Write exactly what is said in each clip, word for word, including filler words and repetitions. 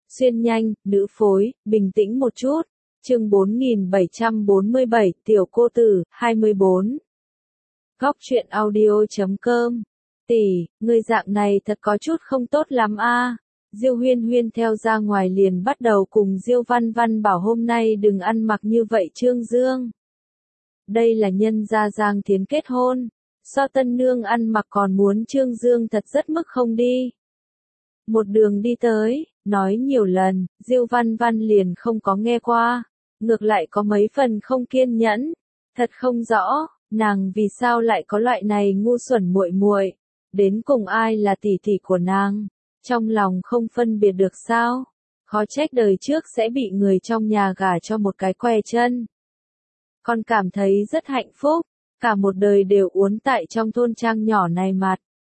Xuyên nhanh, nữ phối, bình tĩnh một chút. Chương bốn nghìn bảy trăm bốn mươi bảy, tiểu cô tử, hai mươi bốn. Góc truyện audio chấm com. Tỷ, người dạng này thật có chút không tốt lắm a. Diêu Huyên Huyên theo ra ngoài liền bắt đầu cùng Diêu Văn Văn bảo hôm nay đừng ăn mặc như vậy Trương Dương. Đây là nhân gia Giang Thiến kết hôn, so tân nương ăn mặc còn muốn Trương Dương thật rất mức không đi. Một đường đi tới, nói nhiều lần, Diêu Văn Văn liền không có nghe qua, ngược lại có mấy phần không kiên nhẫn, thật không rõ, nàng vì sao lại có loại này ngu xuẩn muội muội, đến cùng ai là tỷ tỷ của nàng, trong lòng không phân biệt được sao, khó trách đời trước sẽ bị người trong nhà gả cho một cái què chân. Con cảm thấy rất hạnh phúc, cả một đời đều uốn tại trong thôn trang nhỏ này mặt.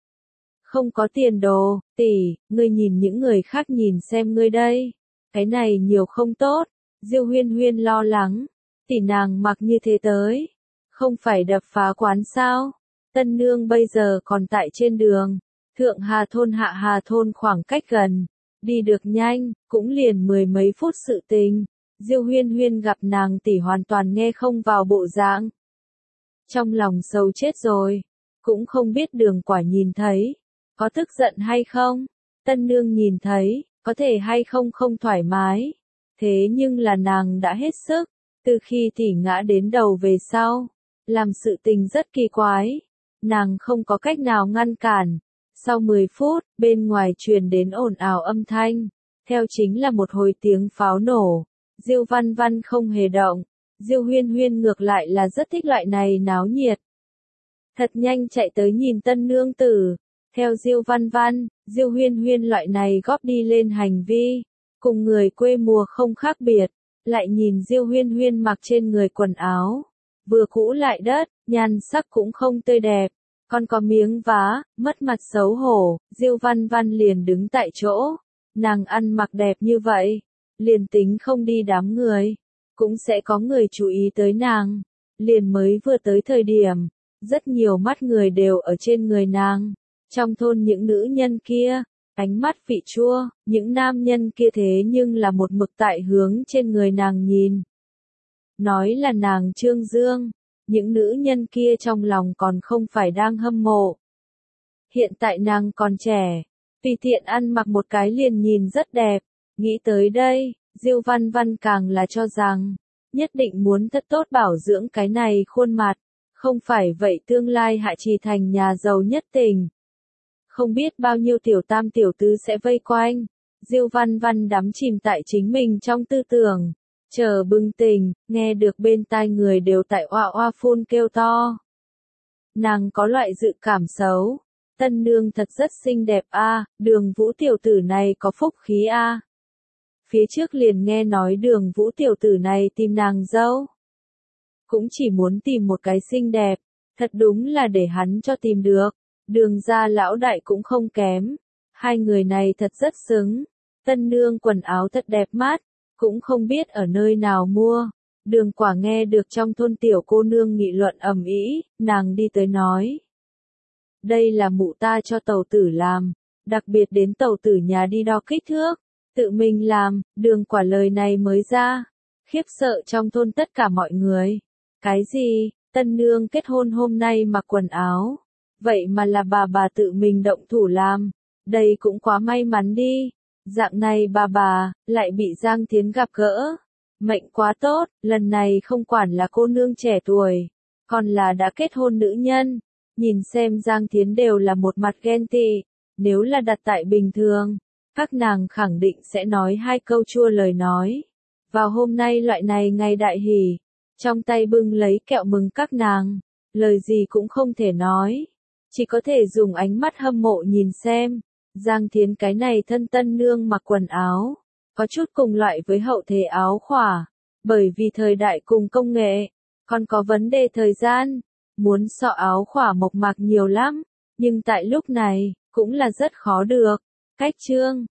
Không có tiền đồ, tỷ, ngươi nhìn những người khác nhìn xem ngươi đây, cái này nhiều không tốt. Diêu Huyên Huyên lo lắng, tỷ nàng mặc như thế tới, không phải đập phá quán sao? Tân nương bây giờ còn tại trên đường, Thượng Hà thôn Hạ Hà thôn khoảng cách gần, đi được nhanh, cũng liền mười mấy phút sự tình. Diêu Huyên Huyên gặp nàng tỷ hoàn toàn nghe không vào bộ dạng. Trong lòng sầu chết rồi, cũng không biết đường quả nhìn thấy, có tức giận hay không? Tân nương nhìn thấy, có thể hay không không thoải mái. Thế nhưng là nàng đã hết sức, từ khi tỷ ngã đến đầu về sau, làm sự tình rất kỳ quái, nàng không có cách nào ngăn cản. Sau mười phút, bên ngoài truyền đến ồn ào âm thanh, theo chính là một hồi tiếng pháo nổ. Diêu Văn Văn không hề động, Diêu Huyên Huyên ngược lại là rất thích loại này náo nhiệt. Thật nhanh chạy tới nhìn tân nương tử, theo Diêu Văn Văn, Diêu Huyên Huyên loại này góp đi lên hành vi, cùng người quê mùa không khác biệt, lại nhìn Diêu Huyên Huyên mặc trên người quần áo, vừa cũ lại đất, nhan sắc cũng không tươi đẹp, còn có miếng vá, mất mặt xấu hổ, Diêu Văn Văn liền đứng tại chỗ, nàng ăn mặc đẹp như vậy, liền tính không đi đám người, cũng sẽ có người chú ý tới nàng, liền mới vừa tới thời điểm, rất nhiều mắt người đều ở trên người nàng, trong thôn những nữ nhân kia, ánh mắt vị chua, những nam nhân kia thế nhưng là một mực tại hướng trên người nàng nhìn. Nói là nàng Trương Dương, những nữ nhân kia trong lòng còn không phải đang hâm mộ. Hiện tại nàng còn trẻ, tùy tiện ăn mặc một cái liền nhìn rất đẹp, nghĩ tới đây, Diêu Văn Văn càng là cho rằng, nhất định muốn thật tốt bảo dưỡng cái này khuôn mặt, không phải vậy tương lai Hạ Trì thành nhà giàu nhất tỉnh. Không biết bao nhiêu tiểu tam tiểu tứ sẽ vây quanh, Diêu Văn Văn đắm chìm tại chính mình trong tư tưởng, chờ bừng tỉnh, nghe được bên tai người đều tại oa oa phun kêu to. Nàng có loại dự cảm xấu, tân nương thật rất xinh đẹp a, Đường Vũ tiểu tử này có phúc khí a. Phía trước liền nghe nói Đường Vũ tiểu tử này tìm nàng dâu, cũng chỉ muốn tìm một cái xinh đẹp, thật đúng là để hắn cho tìm được. Đường gia lão đại cũng không kém, hai người này thật rất xứng, tân nương quần áo thật đẹp mắt, cũng không biết ở nơi nào mua. Đường quả nghe được trong thôn tiểu cô nương nghị luận ầm ĩ, nàng đi tới nói. Đây là mụ ta cho tàu tử làm, đặc biệt đến tàu tử nhà đi đo kích thước, tự mình làm, đường quả lời này mới ra, khiếp sợ trong thôn tất cả mọi người. Cái gì, tân nương kết hôn hôm nay mặc quần áo? Vậy mà là bà bà tự mình động thủ làm, đây cũng quá may mắn đi, dạng này bà bà, lại bị Giang Thiến gặp gỡ, mệnh quá tốt, lần này không quản là cô nương trẻ tuổi, còn là đã kết hôn nữ nhân, nhìn xem Giang Thiến đều là một mặt ghen tị, nếu là đặt tại bình thường, các nàng khẳng định sẽ nói hai câu chua lời nói, vào hôm nay loại này ngày đại hỷ, trong tay bưng lấy kẹo mừng các nàng, lời gì cũng không thể nói. Chỉ có thể dùng ánh mắt hâm mộ nhìn xem, Giang Thiến cái này thân tân nương mặc quần áo, có chút cùng loại với hậu thế áo khỏa, bởi vì thời đại cùng công nghệ, còn có vấn đề thời gian, muốn sọ áo khỏa mộc mạc nhiều lắm, nhưng tại lúc này, cũng là rất khó được. Cách chương,